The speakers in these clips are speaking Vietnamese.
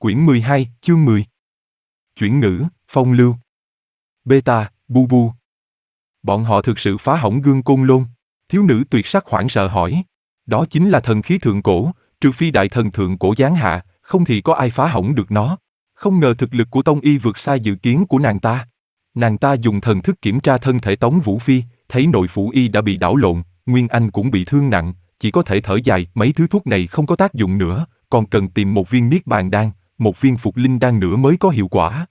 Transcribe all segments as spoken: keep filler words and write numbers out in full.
Quyển mười hai, chương mười. Chuyển ngữ, phong lưu. Beta, bu bu. Bọn họ thực sự phá hỏng gương Côn Lôn. Thiếu nữ tuyệt sắc hoảng sợ hỏi. Đó chính là thần khí thượng cổ, trừ phi đại thần thượng cổ giáng hạ, không thì có ai phá hỏng được nó. Không ngờ thực lực của Tông Y vượt xa dự kiến của nàng ta. Nàng ta dùng thần thức kiểm tra thân thể Tống Vũ Phi, thấy nội phủ y đã bị đảo lộn, Nguyên Anh cũng bị thương nặng, chỉ có thể thở dài, mấy thứ thuốc này không có tác dụng nữa, còn cần tìm một viên niết bàn đan, một viên phục linh đan nữa mới có hiệu quả.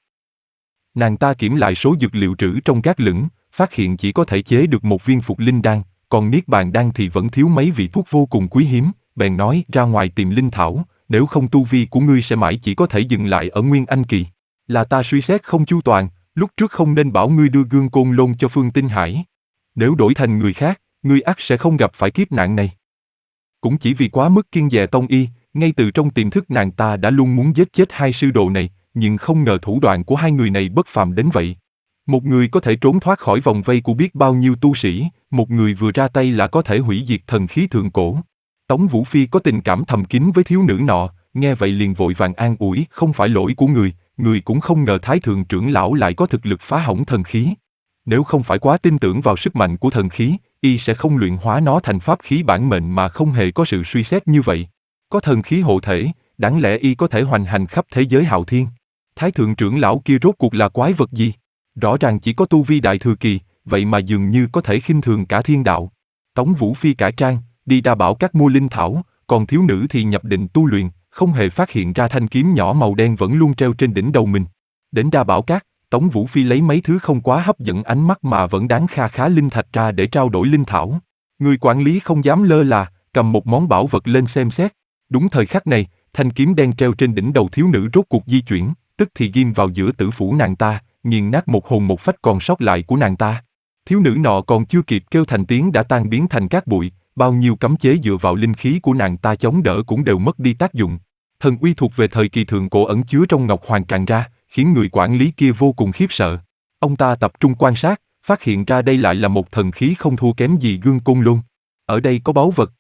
Nàng ta kiểm lại số dược liệu trữ trong gác lửng, phát hiện chỉ có thể chế được một viên phục linh đan, còn niết bàn đan thì vẫn thiếu mấy vị thuốc vô cùng quý hiếm, bèn nói ra ngoài tìm linh thảo, nếu không tu vi của ngươi sẽ mãi chỉ có thể dừng lại ở Nguyên Anh kỳ. Là ta suy xét không chu toàn, lúc trước không nên bảo ngươi đưa gương Côn Lôn cho Phương Tinh Hải. Nếu đổi thành người khác, ngươi ắt sẽ không gặp phải kiếp nạn này. Cũng chỉ vì quá mức kiêng dè Tông Y, ngay từ trong tiềm thức nàng ta đã luôn muốn giết chết hai sư đồ này, nhưng không ngờ thủ đoạn của hai người này bất phàm đến vậy. Một người có thể trốn thoát khỏi vòng vây của biết bao nhiêu tu sĩ, một người vừa ra tay là có thể hủy diệt thần khí thượng cổ. Tống Vũ Phi có tình cảm thầm kín với thiếu nữ nọ, nghe vậy liền vội vàng an ủi, không phải lỗi của người, người cũng không ngờ Thái Thượng trưởng lão lại có thực lực phá hỏng thần khí. Nếu không phải quá tin tưởng vào sức mạnh của thần khí, y sẽ không luyện hóa nó thành pháp khí bản mệnh mà không hề có sự suy xét như vậy. Có thần khí hộ thể, đáng lẽ y có thể hoành hành khắp thế giới hạo thiên. Thái Thượng trưởng lão kia rốt cuộc là quái vật gì? Rõ ràng chỉ có tu vi đại thừa kỳ, vậy mà dường như có thể khinh thường cả thiên đạo. Tống Vũ Phi cải trang, đi Đa Bảo Các mua linh thảo, còn thiếu nữ thì nhập định tu luyện, không hề phát hiện ra thanh kiếm nhỏ màu đen vẫn luôn treo trên đỉnh đầu mình. Đến Đa Bảo Các, Tống Vũ Phi lấy mấy thứ không quá hấp dẫn ánh mắt mà vẫn đáng kha khá linh thạch ra để trao đổi linh thảo. Người quản lý không dám lơ là, cầm một món bảo vật lên xem xét. Đúng thời khắc này, thanh kiếm đen treo trên đỉnh đầu thiếu nữ rốt cuộc di chuyển, tức thì ghim vào giữa tử phủ nàng ta, nghiền nát một hồn một phách còn sót lại của nàng ta. Thiếu nữ nọ còn chưa kịp kêu thành tiếng đã tan biến thành cát bụi, bao nhiêu cấm chế dựa vào linh khí của nàng ta chống đỡ cũng đều mất đi tác dụng. Thần uy thuộc về thời kỳ thượng cổ ẩn chứa trong ngọc hoàng tràn ra, khiến người quản lý kia vô cùng khiếp sợ. Ông ta tập trung quan sát, phát hiện ra đây lại là một thần khí không thua kém gì gương Côn Lôn. Ở đây có báu vật.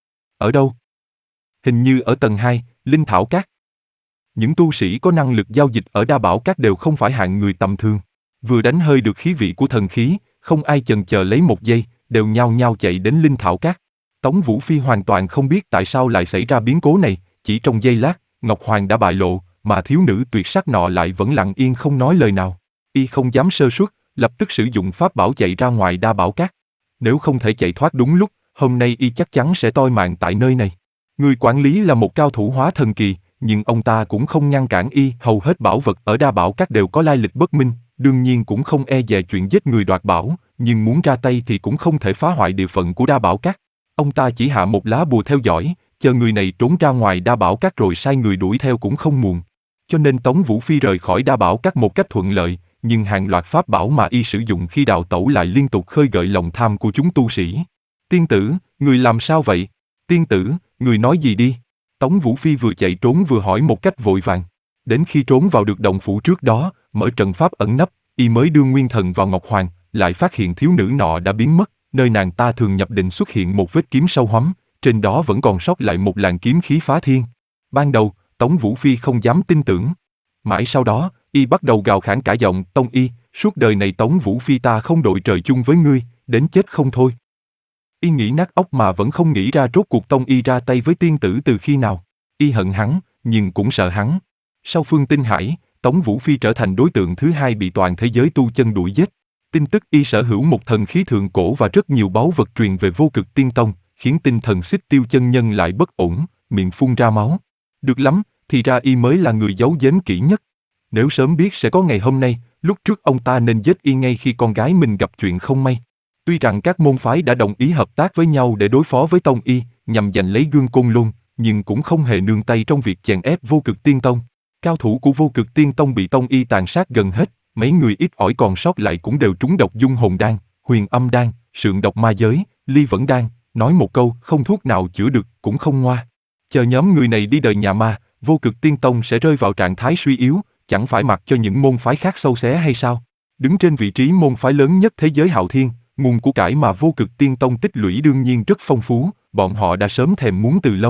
Ở đâu? Hình như ở tầng hai, Linh Thảo Các. Những tu sĩ có năng lực giao dịch ở Đa Bảo Các đều không phải hạng người tầm thường. Vừa đánh hơi được khí vị của thần khí, không ai chần chờ lấy một giây, đều nhao nhao chạy đến Linh Thảo Các. Tống Vũ Phi hoàn toàn không biết tại sao lại xảy ra biến cố này, chỉ trong giây lát, Ngọc Hoàng đã bại lộ, mà thiếu nữ tuyệt sắc nọ lại vẫn lặng yên không nói lời nào. Y không dám sơ suất, lập tức sử dụng pháp bảo chạy ra ngoài Đa Bảo Các. Nếu không thể chạy thoát đúng lúc, hôm nay y chắc chắn sẽ toi mạng tại nơi này. Người quản lý là một cao thủ hóa thần kỳ, nhưng ông ta cũng không ngăn cản y. Hầu hết bảo vật ở Đa Bảo Các đều có lai lịch bất minh, đương nhiên cũng không e dè chuyện giết người đoạt bảo, nhưng muốn ra tay thì cũng không thể phá hoại địa phận của Đa Bảo Các. Ông ta chỉ hạ một lá bùa theo dõi, chờ người này trốn ra ngoài Đa Bảo Các rồi sai người đuổi theo cũng không muộn. Cho nên Tống Vũ Phi rời khỏi Đa Bảo Các một cách thuận lợi, nhưng hàng loạt pháp bảo mà y sử dụng khi đào tẩu lại liên tục khơi gợi lòng tham của chúng tu sĩ. Tiên tử, người làm sao vậy? Tiên tử, người nói gì đi? Tống Vũ Phi vừa chạy trốn vừa hỏi một cách vội vàng. Đến khi trốn vào được động phủ trước đó, mở trận pháp ẩn nấp, y mới đưa nguyên thần vào Ngọc Hoàng, lại phát hiện thiếu nữ nọ đã biến mất, nơi nàng ta thường nhập định xuất hiện một vết kiếm sâu hoắm, trên đó vẫn còn sót lại một làn kiếm khí phá thiên. Ban đầu, Tống Vũ Phi không dám tin tưởng. Mãi sau đó, y bắt đầu gào khản cả giọng, Tông Y, suốt đời này Tống Vũ Phi ta không đội trời chung với ngươi, đến chết không thôi. Y nghĩ nát óc mà vẫn không nghĩ ra rốt cuộc Tông Y ra tay với tiên tử từ khi nào. Y hận hắn, nhưng cũng sợ hắn. Sau Phương Tinh Hải, Tống Vũ Phi trở thành đối tượng thứ hai bị toàn thế giới tu chân đuổi giết. Tin tức y sở hữu một thần khí thượng cổ và rất nhiều báu vật truyền về Vô Cực Tiên Tông, khiến tinh thần Xích Tiêu chân nhân lại bất ổn, miệng phun ra máu. Được lắm, thì ra y mới là người giấu giếm kỹ nhất. Nếu sớm biết sẽ có ngày hôm nay, lúc trước ông ta nên giết y ngay khi con gái mình gặp chuyện không may. Tuy rằng các môn phái đã đồng ý hợp tác với nhau để đối phó với Tông Y, nhằm giành lấy gương Côn Lôn, nhưng cũng không hề nương tay trong việc chèn ép Vô Cực Tiên Tông. Cao thủ của Vô Cực Tiên Tông bị Tông Y tàn sát gần hết, mấy người ít ỏi còn sót lại cũng đều trúng độc dung hồn đan, huyền âm đan, sượng độc ma giới, ly vẫn đan, nói một câu không thuốc nào chữa được cũng không ngoa. Chờ nhóm người này đi đời nhà ma, Vô Cực Tiên Tông sẽ rơi vào trạng thái suy yếu, chẳng phải mặc cho những môn phái khác xâu xé hay sao? Đứng trên vị trí môn phái lớn nhất thế giới hạo thiên, nguồn của cải mà Vô Cực Tiên Tông tích lũy đương nhiên rất phong phú, bọn họ đã sớm thèm muốn từ lâu.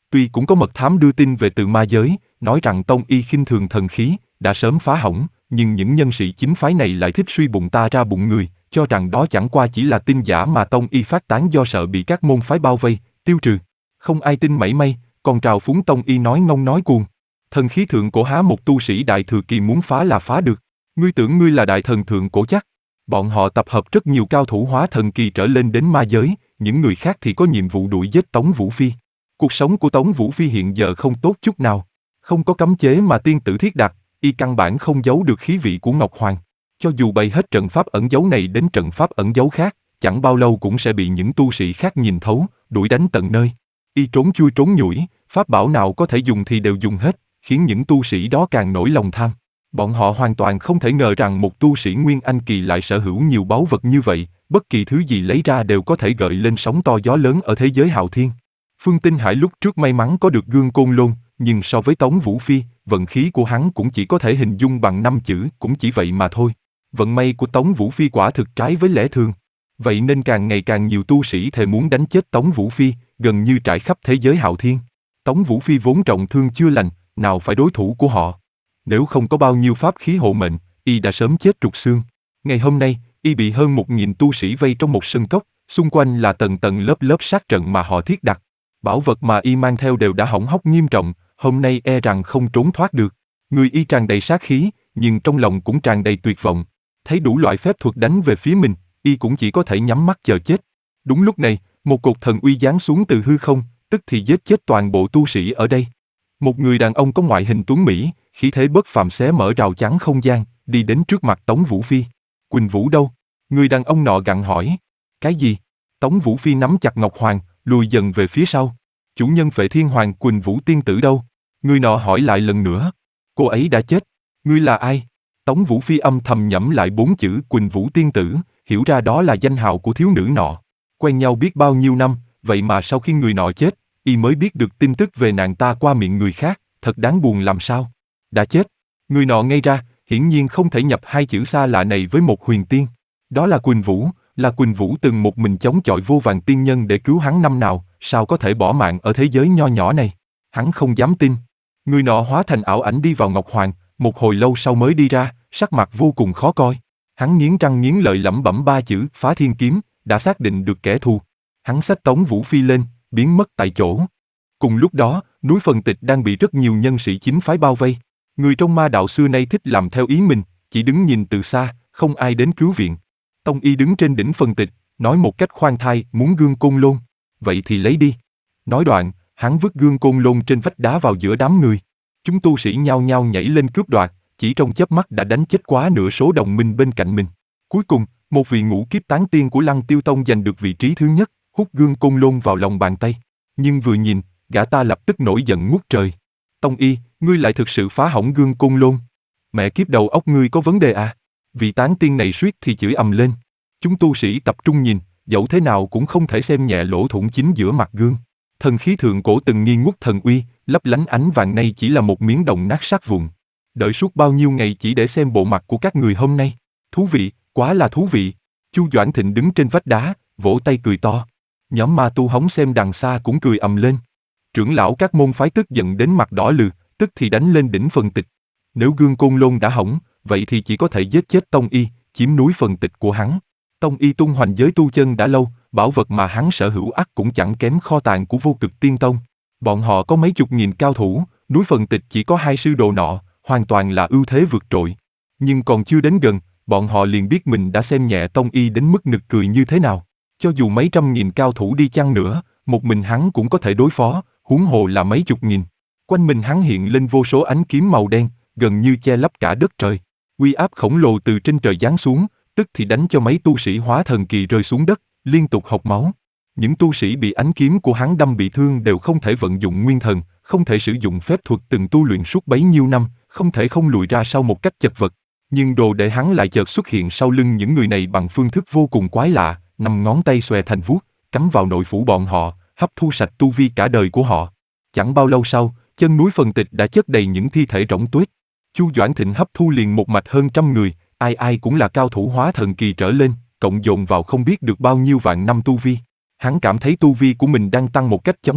Tuy cũng có mật thám đưa tin về từ ma giới, nói rằng Tông Y khinh thường thần khí, đã sớm phá hỏng, nhưng những nhân sĩ chính phái này lại thích suy bụng ta ra bụng người, cho rằng đó chẳng qua chỉ là tin giả mà Tông Y phát tán do sợ bị các môn phái bao vây, tiêu trừ. Không ai tin mảy may, còn trào phúng Tông Y nói ngông nói cuồng. Thần khí thượng cổ há một tu sĩ đại thừa kỳ muốn phá là phá được. Ngươi tưởng ngươi là đại thần thượng cổ chắc. Bọn họ tập hợp rất nhiều cao thủ hóa thần kỳ trở lên đến ma giới, những người khác thì có nhiệm vụ đuổi giết Tống Vũ Phi. Cuộc sống của Tống Vũ Phi hiện giờ không tốt chút nào. Không có cấm chế mà tiên tử thiết đặt, y căn bản không giấu được khí vị của Ngọc Hoàng. Cho dù bày hết trận pháp ẩn giấu này đến trận pháp ẩn giấu khác, chẳng bao lâu cũng sẽ bị những tu sĩ khác nhìn thấu, đuổi đánh tận nơi. Y trốn chui trốn nhủi, pháp bảo nào có thể dùng thì đều dùng hết, khiến những tu sĩ đó càng nổi lòng tham. Bọn họ hoàn toàn không thể ngờ rằng một tu sĩ Nguyên Anh kỳ lại sở hữu nhiều báu vật như vậy, bất kỳ thứ gì lấy ra đều có thể gợi lên sóng to gió lớn ở thế giới hạo thiên. Phương Tinh Hải lúc trước may mắn có được gương côn lôn, nhưng so với Tống Vũ Phi, vận khí của hắn cũng chỉ có thể hình dung bằng năm chữ, cũng chỉ vậy mà thôi. Vận may của Tống Vũ Phi quả thực trái với lẽ thường. Vậy nên càng ngày càng nhiều tu sĩ thề muốn đánh chết Tống Vũ Phi, gần như trải khắp thế giới hạo thiên. Tống Vũ Phi vốn trọng thương chưa lành, nào phải đối thủ của họ. Nếu không có bao nhiêu pháp khí hộ mệnh, y đã sớm chết trục xương. Ngày hôm nay, y bị hơn một nghìn tu sĩ vây trong một sân cốc, xung quanh là tầng tầng lớp lớp sát trận mà họ thiết đặt. Bảo vật mà y mang theo đều đã hỏng hóc nghiêm trọng, hôm nay e rằng không trốn thoát được. Người y tràn đầy sát khí, nhưng trong lòng cũng tràn đầy tuyệt vọng. Thấy đủ loại phép thuật đánh về phía mình, y cũng chỉ có thể nhắm mắt chờ chết. Đúng lúc này, một cột thần uy giáng xuống từ hư không, tức thì giết chết toàn bộ tu sĩ ở đây. Một người đàn ông có ngoại hình tuấn mỹ, khí thế bất phàm xé mở rào chắn không gian, đi đến trước mặt Tống Vũ Phi. Quỳnh Vũ đâu? Người đàn ông nọ gặng hỏi. Cái gì? Tống Vũ Phi nắm chặt Ngọc Hoàng, lùi dần về phía sau. Chủ nhân Phệ Thiên Hoàng Quỳnh Vũ tiên tử đâu? Người nọ hỏi lại lần nữa. Cô ấy đã chết. Ngươi là ai? Tống Vũ Phi âm thầm nhẩm lại bốn chữ Quỳnh Vũ tiên tử, hiểu ra đó là danh hào của thiếu nữ nọ. Quen nhau biết bao nhiêu năm, vậy mà sau khi người nọ chết, y mới biết được tin tức về nàng ta qua miệng người khác, thật đáng buồn làm sao. Đã chết. Người nọ ngây ra, hiển nhiên không thể nhập hai chữ xa lạ này với một huyền tiên. Đó là Quỳnh Vũ, là Quỳnh Vũ từng một mình chống chọi vô vàn tiên nhân để cứu hắn năm nào, sao có thể bỏ mạng ở thế giới nho nhỏ này. Hắn không dám tin. Người nọ hóa thành ảo ảnh đi vào Ngọc Hoàng, một hồi lâu sau mới đi ra, sắc mặt vô cùng khó coi. Hắn nghiến răng nghiến lợi lẩm bẩm ba chữ Phá Thiên Kiếm, đã xác định được kẻ thù. Hắn xách Tống Vũ Phi lên, biến mất tại chỗ. Cùng lúc đó, núi Phần Tịch đang bị rất nhiều nhân sĩ chính phái bao vây. Người trong ma đạo xưa nay thích làm theo ý mình, chỉ đứng nhìn từ xa, không ai đến cứu viện. Tông Y đứng trên đỉnh Phần Tịch, nói một cách khoan thai, muốn gương côn lôn. Vậy thì lấy đi. Nói đoạn, hắn vứt gương côn lôn trên vách đá vào giữa đám người. Chúng tu sĩ nhao nhao nhảy lên cướp đoạt, chỉ trong chớp mắt đã đánh chết quá nửa số đồng minh bên cạnh mình. Cuối cùng, một vị ngũ kiếp tán tiên của Lăng Tiêu Tông giành được vị trí thứ nhất, hút gương côn lôn vào lòng bàn tay. Nhưng vừa nhìn, gã ta lập tức nổi giận ngút trời. Tông Y, ngươi lại thực sự phá hỏng gương côn lôn. Mẹ kiếp đầu óc ngươi có vấn đề à? Vị tán tiên này suýt thì chửi ầm lên. Chúng tu sĩ tập trung nhìn, dẫu thế nào cũng không thể xem nhẹ lỗ thủng chính giữa mặt gương. Thần khí thượng cổ từng nghi ngút thần uy, lấp lánh ánh vàng nay chỉ là một miếng đồng nát sát vụn. Đợi suốt bao nhiêu ngày chỉ để xem bộ mặt của các người hôm nay. Thú vị, quá là thú vị. Chu Doãn Thịnh đứng trên vách đá, vỗ tay cười to. Nhóm ma tu hóng xem đằng xa cũng cười ầm lên. Trưởng lão các môn phái tức giận đến mặt đỏ lừ, tức thì đánh lên đỉnh Phần Tịch. Nếu gương côn lôn đã hỏng, vậy thì chỉ có thể giết chết Tông Y, chiếm núi Phần Tịch của hắn. Tông Y tung hoành giới tu chân đã lâu, bảo vật mà hắn sở hữu ắt cũng chẳng kém kho tàng của Vô Cực Tiên Tông. Bọn họ có mấy chục nghìn cao thủ, núi Phần Tịch chỉ có hai sư đồ nọ, hoàn toàn là ưu thế vượt trội. Nhưng còn chưa đến gần, bọn họ liền biết mình đã xem nhẹ Tông Y đến mức nực cười như thế nào. Cho dù mấy trăm nghìn cao thủ đi chăng nữa, một mình hắn cũng có thể đối phó, huống hồ là mấy chục nghìn. Quanh mình hắn hiện lên vô số ánh kiếm màu đen, gần như che lấp cả đất trời. Uy áp khổng lồ từ trên trời giáng xuống, tức thì đánh cho mấy tu sĩ hóa thần kỳ rơi xuống đất, liên tục hộc máu. Những tu sĩ bị ánh kiếm của hắn đâm bị thương đều không thể vận dụng nguyên thần, không thể sử dụng phép thuật từng tu luyện suốt bấy nhiêu năm, không thể không lùi ra sau một cách chật vật. Nhưng đồ đệ hắn lại chợt xuất hiện sau lưng những người này bằng phương thức vô cùng quái lạ, năm ngón tay xòe thành vuốt, cắm vào nội phủ bọn họ, hấp thu sạch tu vi cả đời của họ. Chẳng bao lâu sau, chân núi Phần Tịch đã chất đầy những thi thể rỗng tuếch. Chu Doãn Thịnh hấp thu liền một mạch hơn trăm người, ai ai cũng là cao thủ hóa thần kỳ trở lên, cộng dồn vào không biết được bao nhiêu vạn năm tu vi. Hắn cảm thấy tu vi của mình đang tăng một cách chóng mặt,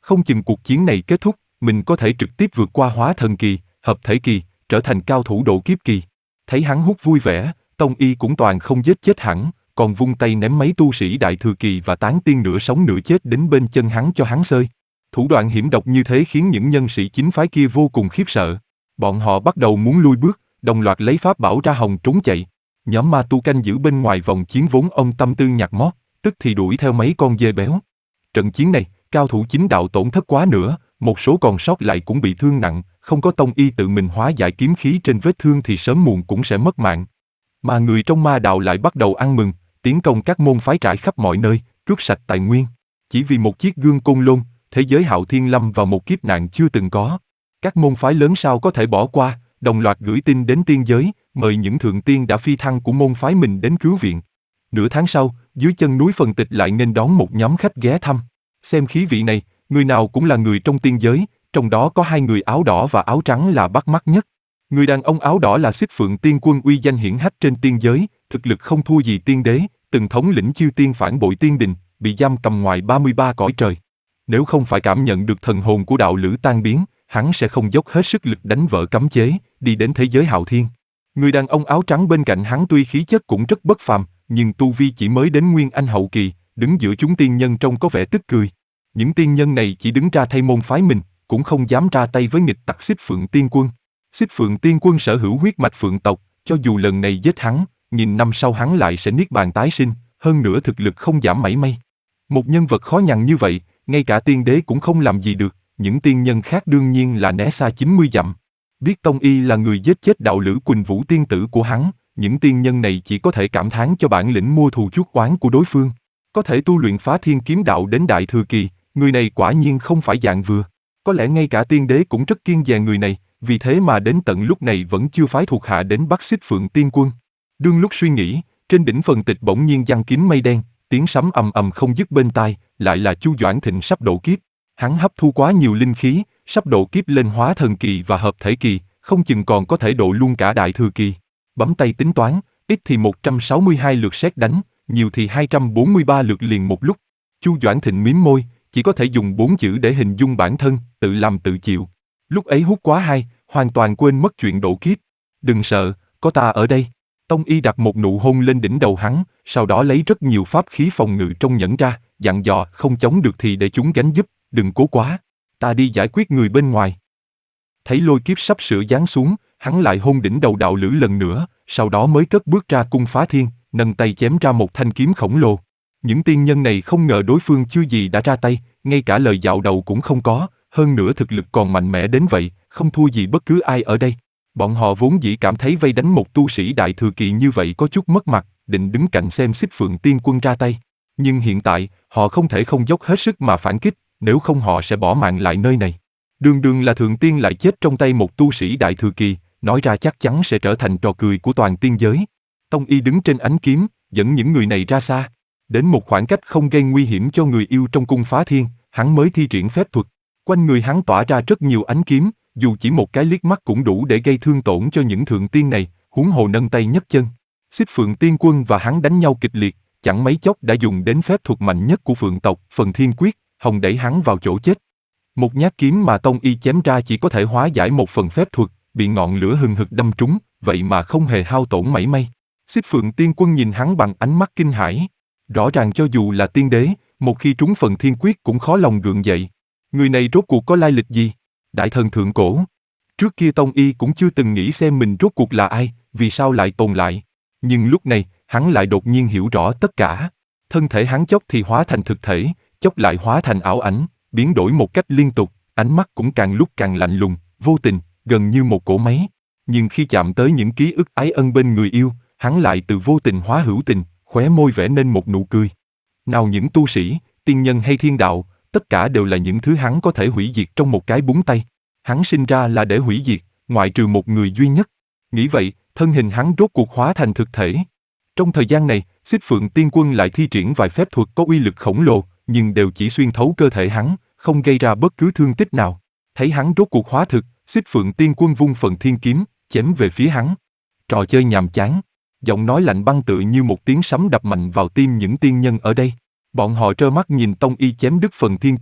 Không chừng cuộc chiến này kết thúc, mình có thể trực tiếp vượt qua hóa thần kỳ, hợp thể kỳ, trở thành cao thủ độ kiếp kỳ. Thấy hắn hút vui vẻ, Tông Y cũng toàn không giết chết hẳn, còn vung tay ném mấy tu sĩ đại thừa kỳ và tán tiên nửa sống nửa chết đến bên chân hắn cho hắn xơi. Thủ đoạn hiểm độc như thế khiến những nhân sĩ chính phái kia vô cùng khiếp sợ. Bọn họ bắt đầu muốn lui bước, đồng loạt lấy pháp bảo ra hòng trốn chạy. Nhóm ma tu canh giữ bên ngoài vòng chiến vốn ông tâm tư nhặt mót, tức thì đuổi theo mấy con dê béo. Trận chiến này, cao thủ chính đạo tổn thất quá nữa, một số còn sót lại cũng bị thương nặng, không có Tông Y tự mình hóa giải kiếm khí trên vết thương thì sớm muộn cũng sẽ mất mạng. Mà người trong ma đạo lại bắt đầu ăn mừng, tiến công các môn phái trải khắp mọi nơi, cướp sạch tài nguyên. Chỉ vì một chiếc gương côn lôn, thế giới Hạo Thiên lâm vào một kiếp nạn chưa từng có. Các môn phái lớn sao có thể bỏ qua, đồng loạt gửi tin đến tiên giới, mời những thượng tiên đã phi thăng của môn phái mình đến cứu viện. Nửa tháng sau, dưới chân núi Phần Tịch lại nghênh đón một nhóm khách ghé thăm. Xem khí vị này, người nào cũng là người trong tiên giới, trong đó có hai người áo đỏ và áo trắng là bắt mắt nhất. Người đàn ông áo đỏ là Xích Phượng Tiên Quân uy danh hiển hách trên tiên giới, thực lực không thua gì tiên đế, từng thống lĩnh chư tiên phản bội tiên đình, bị giam cầm ngoài ba mươi ba cõi trời. Nếu không phải cảm nhận được thần hồn của đạo lữ tan biến, hắn sẽ không dốc hết sức lực đánh vỡ cấm chế, đi đến thế giới Hạo Thiên. Người đàn ông áo trắng bên cạnh hắn tuy khí chất cũng rất bất phàm, nhưng tu vi chỉ mới đến Nguyên Anh hậu kỳ, đứng giữa chúng tiên nhân trông có vẻ tức cười. Những tiên nhân này chỉ đứng ra thay môn phái mình, cũng không dám ra tay với nghịch tặc Xích Phượng Tiên Quân. Xích Phượng Tiên Quân sở hữu huyết mạch Phượng tộc, cho dù lần này giết hắn, nghìn năm sau hắn lại sẽ niết bàn tái sinh, hơn nữa thực lực không giảm mảy may. Một nhân vật khó nhằn như vậy, ngay cả tiên đế cũng không làm gì được, những tiên nhân khác đương nhiên là né xa chín mươi dặm. Biết Tông Y là người giết chết đạo lữ Quỳnh Vũ tiên tử của hắn, những tiên nhân này chỉ có thể cảm thán cho bản lĩnh mua thù chuốc oán của đối phương. Có thể tu luyện phá thiên kiếm đạo đến đại thừa kỳ, người này quả nhiên không phải dạng vừa. Có lẽ ngay cả tiên đế cũng rất kiêng dè người này, vì thế mà đến tận lúc này vẫn chưa phái thuộc hạ đến bắt Xích Phượng Tiên Quân. Đương lúc suy nghĩ, trên đỉnh Phần Tịch bỗng nhiên giăng kín mây đen, tiếng sấm ầm ầm không dứt bên tai, lại là Chu Doãn Thịnh sắp độ kiếp. Hắn hấp thu quá nhiều linh khí, sắp độ kiếp lên hóa thần kỳ và hợp thể kỳ, không chừng còn có thể độ luôn cả đại thừa kỳ. Bấm tay tính toán, ít thì một trăm sáu mươi hai lượt sét đánh, nhiều thì hai trăm bốn mươi ba lượt liền một lúc. Chu Doãn Thịnh mím môi, chỉ có thể dùng bốn chữ để hình dung bản thân, tự làm tự chịu. Lúc ấy hút quá hay, hoàn toàn quên mất chuyện độ kiếp. Đừng sợ, có ta ở đây. Tông Y đặt một nụ hôn lên đỉnh đầu hắn, sau đó lấy rất nhiều pháp khí phòng ngự trong nhẫn ra, dặn dò không chống được thì để chúng gánh giúp, đừng cố quá. Ta đi giải quyết người bên ngoài. Thấy lôi kiếp sắp sửa giáng xuống, hắn lại hôn đỉnh đầu đạo lữ lần nữa, sau đó mới cất bước ra cung phá thiên, nâng tay chém ra một thanh kiếm khổng lồ. Những tiên nhân này không ngờ đối phương chưa gì đã ra tay, ngay cả lời dạo đầu cũng không có, hơn nữa thực lực còn mạnh mẽ đến vậy, không thua gì bất cứ ai ở đây. Bọn họ vốn dĩ cảm thấy vây đánh một tu sĩ đại thừa kỳ như vậy có chút mất mặt, định đứng cạnh xem Xích Phượng Tiên Quân ra tay. Nhưng hiện tại, họ không thể không dốc hết sức mà phản kích, nếu không họ sẽ bỏ mạng lại nơi này. Đường đường là thượng tiên lại chết trong tay một tu sĩ đại thừa kỳ, nói ra chắc chắn sẽ trở thành trò cười của toàn tiên giới. Tông Y đứng trên ánh kiếm, dẫn những người này ra xa. Đến một khoảng cách không gây nguy hiểm cho người yêu trong cung phá thiên, hắn mới thi triển phép thuật. Quanh người hắn tỏa ra rất nhiều ánh kiếm, dù chỉ một cái liếc mắt cũng đủ để gây thương tổn cho những thượng tiên này, huống hồ nâng tay nhấc chân. Xích Phượng Tiên Quân và hắn đánh nhau kịch liệt, chẳng mấy chốc đã dùng đến phép thuật mạnh nhất của Phượng tộc, Phần Thiên Quyết, hòng đẩy hắn vào chỗ chết. Một nhát kiếm mà Tông Y chém ra chỉ có thể hóa giải một phần phép thuật, bị ngọn lửa hừng hực đâm trúng, vậy mà không hề hao tổn mảy may. Xích Phượng Tiên Quân nhìn hắn bằng ánh mắt kinh hãi. Rõ ràng cho dù là tiên đế, một khi trúng Phần Thiên Quyết cũng khó lòng gượng dậy. Người này rốt cuộc có lai lịch gì? Đại thần thượng cổ. Trước kia Tông Y cũng chưa từng nghĩ xem mình rốt cuộc là ai, vì sao lại tồn lại. Nhưng lúc này, hắn lại đột nhiên hiểu rõ tất cả. Thân thể hắn chốc thì hóa thành thực thể, chốc lại hóa thành ảo ảnh, biến đổi một cách liên tục, ánh mắt cũng càng lúc càng lạnh lùng, vô tình, gần như một cỗ máy. Nhưng khi chạm tới những ký ức ái ân bên người yêu, hắn lại từ vô tình hóa hữu tình, khóe môi vẽ nên một nụ cười. Nào những tu sĩ, tiên nhân hay thiên đạo, tất cả đều là những thứ hắn có thể hủy diệt trong một cái búng tay. Hắn sinh ra là để hủy diệt, ngoại trừ một người duy nhất. Nghĩ vậy, thân hình hắn rốt cuộc hóa thành thực thể. Trong thời gian này, Xích Phượng Tiên Quân lại thi triển vài phép thuật có uy lực khổng lồ, nhưng đều chỉ xuyên thấu cơ thể hắn, không gây ra bất cứ thương tích nào. Thấy hắn rốt cuộc hóa thực, Xích Phượng Tiên Quân vung Phần Thiên Kiếm, chém về phía hắn. Trò chơi nhàm chán. Giọng nói lạnh băng tựa như một tiếng sấm đập mạnh vào tim những tiên nhân ở đây. Bọn họ trơ mắt nhìn Tông Y chém đứt Phần Thiên Kiếm,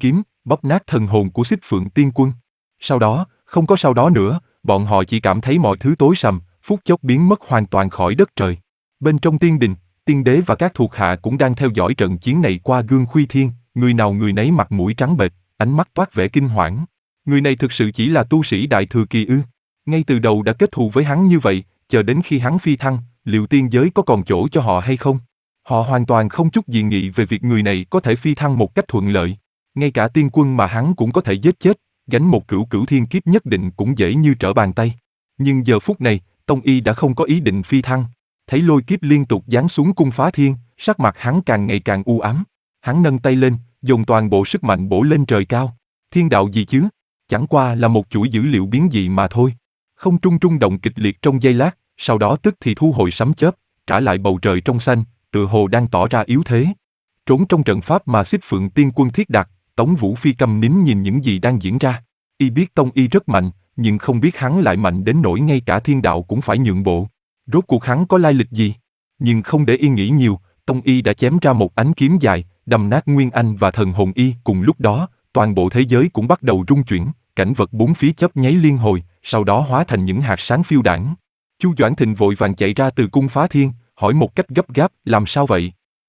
bóp nát thần hồn của Xích Phượng Tiên Quân. Sau đó, không có sau đó nữa, bọn họ chỉ cảm thấy mọi thứ tối sầm, phút chốc biến mất hoàn toàn khỏi đất trời. Bên trong tiên đình, tiên đế và các thuộc hạ cũng đang theo dõi trận chiến này qua gương khuy thiên, người nào người nấy mặt mũi trắng bệch, ánh mắt toát vẻ kinh hoảng. Người này thực sự chỉ là tu sĩ đại thừa kỳ ư? Ngay từ đầu đã kết thù với hắn như vậy, chờ đến khi hắn phi thăng, liệu tiên giới có còn chỗ cho họ hay không? Họ hoàn toàn không chút dị nghị về việc người này có thể phi thăng một cách thuận lợi. Ngay cả tiên quân mà hắn cũng có thể giết chết, gánh một cửu cửu thiên kiếp nhất định cũng dễ như trở bàn tay. Nhưng giờ phút này, Tông Y đã không có ý định phi thăng. Thấy lôi kiếp liên tục giáng xuống cung phá thiên, sắc mặt hắn càng ngày càng u ám. Hắn nâng tay lên, dồn toàn bộ sức mạnh bổ lên trời cao. Thiên đạo gì chứ? Chẳng qua là một chuỗi dữ liệu biến dị mà thôi. Không trung trung động kịch liệt trong giây lát, sau đó tức thì thu hồi sấm chớp, trả lại bầu trời trong xanh, tựa hồ đang tỏ ra yếu thế. Trốn trong trận pháp mà Xích Phượng Tiên Quân thiết đặt, Tống Vũ Phi câm nín nhìn những gì đang diễn ra. Y biết Tông Y rất mạnh, nhưng không biết hắn lại mạnh đến nỗi ngay cả thiên đạo cũng phải nhượng bộ. Rốt cuộc hắn có lai lịch gì? Nhưng không để Y nghĩ nhiều, Tông Y đã chém ra một ánh kiếm dài, đâm nát Nguyên Anh và thần hồn Y. Cùng lúc đó, toàn bộ thế giới cũng bắt đầu rung chuyển, cảnh vật bốn phía chớp nháy liên hồi, sau đó hóa thành những hạt sáng phiêu đãng. Chu Doãn Thịnh vội vàng chạy ra từ cung phá thiên, hỏi một cách gấp gáp, làm sao vậy?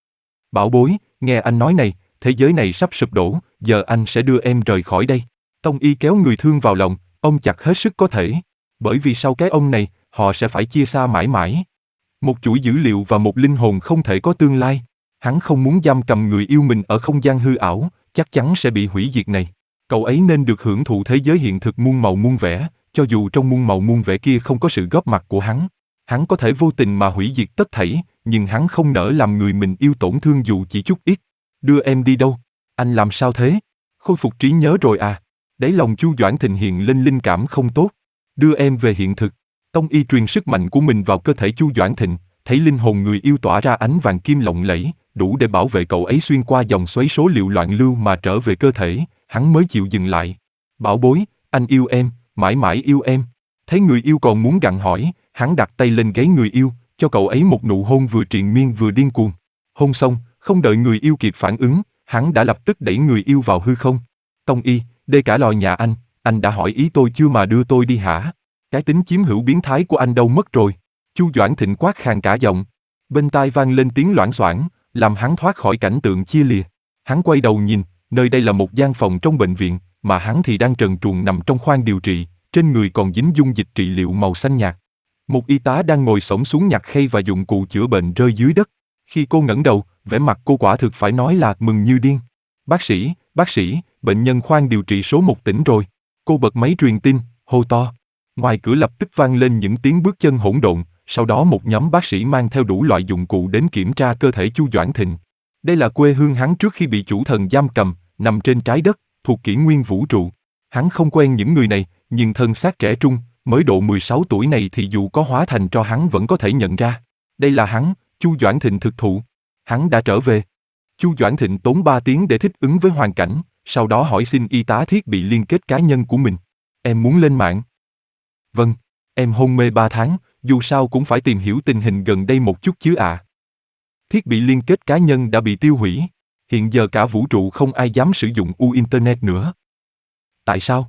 Bảo bối, nghe anh nói này, thế giới này sắp sụp đổ, giờ anh sẽ đưa em rời khỏi đây. Tông Y kéo người thương vào lòng, ôm chặt hết sức có thể. Bởi vì sau cái ôm này, họ sẽ phải chia xa mãi mãi. Một chuỗi dữ liệu và một linh hồn không thể có tương lai. Hắn không muốn giam cầm người yêu mình ở không gian hư ảo, chắc chắn sẽ bị hủy diệt này. Cậu ấy nên được hưởng thụ thế giới hiện thực muôn màu muôn vẻ, cho dù trong muôn màu muôn vẻ kia không có sự góp mặt của hắn. Hắn có thể vô tình mà hủy diệt tất thảy, nhưng hắn không nỡ làm người mình yêu tổn thương dù chỉ chút ít. Đưa em đi đâu? Anh làm sao thế? Khôi phục trí nhớ rồi à? Đáy lòng Chu Doãn Thịnh hiện lên linh cảm không tốt. Đưa em về hiện thực. Tông Y truyền sức mạnh của mình vào cơ thể Chu Doãn Thịnh, thấy linh hồn người yêu tỏa ra ánh vàng kim lộng lẫy, đủ để bảo vệ cậu ấy xuyên qua dòng xoáy số liệu loạn lưu mà trở về cơ thể, hắn mới chịu dừng lại. Bảo bối, anh yêu em, mãi mãi yêu em. Thấy người yêu còn muốn gặng hỏi, hắn đặt tay lên gáy người yêu, cho cậu ấy một nụ hôn vừa triền miên vừa điên cuồng. Hôn xong, không đợi người yêu kịp phản ứng, hắn đã lập tức đẩy người yêu vào hư không. Tông Y, đây cả lòi nhà anh, anh đã hỏi ý tôi chưa mà đưa tôi đi hả? Cái tính chiếm hữu biến thái của anh đâu mất rồi? Chu Doãn Thịnh quát khàn cả giọng. Bên tai vang lên tiếng loảng xoảng, làm hắn thoát khỏi cảnh tượng chia lìa. Hắn quay đầu nhìn, nơi đây là một gian phòng trong bệnh viện, mà hắn thì đang trần truồng nằm trong khoang điều trị, trên người còn dính dung dịch trị liệu màu xanh nhạt. Một y tá đang ngồi xổm xuống nhặt khay và dụng cụ chữa bệnh rơi dưới đất. Khi cô ngẩng đầu, vẻ mặt cô quả thực phải nói là mừng như điên. Bác sĩ, bác sĩ, bệnh nhân khoang điều trị số một tỉnh rồi. Cô bật máy truyền tin, hô to. Ngoài cửa lập tức vang lên những tiếng bước chân hỗn độn, sau đó một nhóm bác sĩ mang theo đủ loại dụng cụ đến kiểm tra cơ thể Chu Doãn Thịnh. Đây là quê hương hắn trước khi bị chủ thần giam cầm, nằm trên trái đất, thuộc kỷ nguyên vũ trụ. Hắn không quen những người này, nhưng thân xác trẻ trung, mới độ mười sáu tuổi này thì dù có hóa thành cho hắn vẫn có thể nhận ra. Đây là hắn, Chu Doãn Thịnh thực thụ. Hắn đã trở về. Chu Doãn Thịnh tốn ba tiếng để thích ứng với hoàn cảnh, sau đó hỏi xin y tá thiết bị liên kết cá nhân của mình. Em muốn lên mạng? Vâng, em hôn mê ba tháng, dù sao cũng phải tìm hiểu tình hình gần đây một chút chứ ạ. À. Thiết bị liên kết cá nhân đã bị tiêu hủy. Hiện giờ cả vũ trụ không ai dám sử dụng U Internet nữa. Tại sao?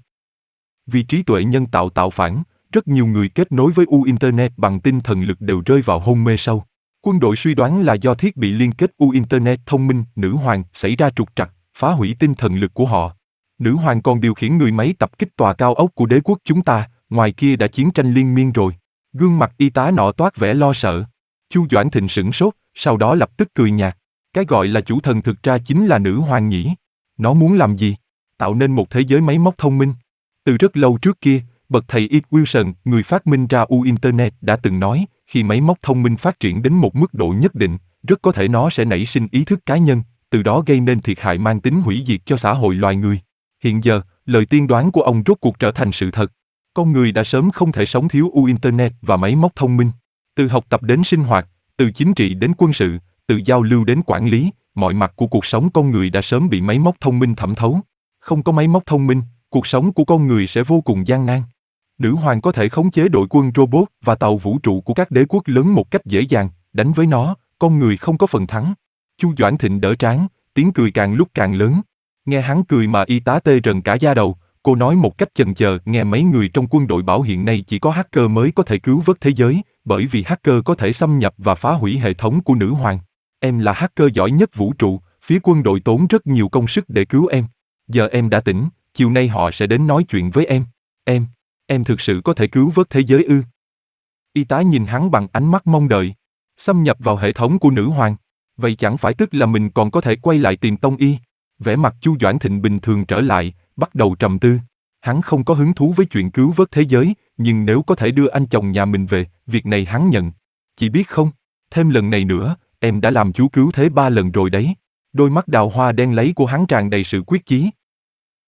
Vì trí tuệ nhân tạo tạo phản, rất nhiều người kết nối với U Internet bằng tinh thần lực đều rơi vào hôn mê sâu. Quân đội suy đoán là do thiết bị liên kết U Internet thông minh, nữ hoàng xảy ra trục trặc, phá hủy tinh thần lực của họ. Nữ hoàng còn điều khiển người máy tập kích tòa cao ốc của đế quốc chúng ta, ngoài kia đã chiến tranh liên miên rồi. Gương mặt y tá nọ toát vẻ lo sợ. Chu Doãn Thịnh sửng sốt, sau đó lập tức cười nhạt. Cái gọi là chủ thần thực ra chính là nữ hoàng nhỉ. Nó muốn làm gì? Tạo nên một thế giới máy móc thông minh. Từ rất lâu trước kia, bậc thầy Ed Wilson, người phát minh ra U Internet đã từng nói, khi máy móc thông minh phát triển đến một mức độ nhất định, rất có thể nó sẽ nảy sinh ý thức cá nhân, từ đó gây nên thiệt hại mang tính hủy diệt cho xã hội loài người. Hiện giờ, lời tiên đoán của ông rốt cuộc trở thành sự thật. Con người đã sớm không thể sống thiếu U Internet và máy móc thông minh. Từ học tập đến sinh hoạt, từ chính trị đến quân sự, từ giao lưu đến quản lý, mọi mặt của cuộc sống con người đã sớm bị máy móc thông minh thẩm thấu. Không có máy móc thông minh, cuộc sống của con người sẽ vô cùng gian nan. Nữ hoàng có thể khống chế đội quân robot và tàu vũ trụ của các đế quốc lớn một cách dễ dàng, đánh với nó, con người không có phần thắng. Chu Doãn Thịnh đỡ trán, tiếng cười càng lúc càng lớn. Nghe hắn cười mà y tá tê rần cả da đầu, cô nói một cách chần chờ, nghe mấy người trong quân đội bảo hiện nay chỉ có hacker mới có thể cứu vớt thế giới, bởi vì hacker có thể xâm nhập và phá hủy hệ thống của nữ hoàng. Em là hacker giỏi nhất vũ trụ, phía quân đội tốn rất nhiều công sức để cứu em. Giờ em đã tỉnh, chiều nay họ sẽ đến nói chuyện với em. Em, em thực sự có thể cứu vớt thế giới ư? Y tá nhìn hắn bằng ánh mắt mong đợi. Xâm nhập vào hệ thống của nữ hoàng. Vậy chẳng phải tức là mình còn có thể quay lại tìm Tông Y? Vẻ mặt Chu Doãn Thịnh bình thường trở lại, bắt đầu trầm tư. Hắn không có hứng thú với chuyện cứu vớt thế giới, nhưng nếu có thể đưa anh chồng nhà mình về, việc này hắn nhận. Chị biết không, thêm lần này nữa, em đã làm chú cứu thế ba lần rồi đấy. Đôi mắt đào hoa đen lấy của hắn tràn đầy sự quyết chí.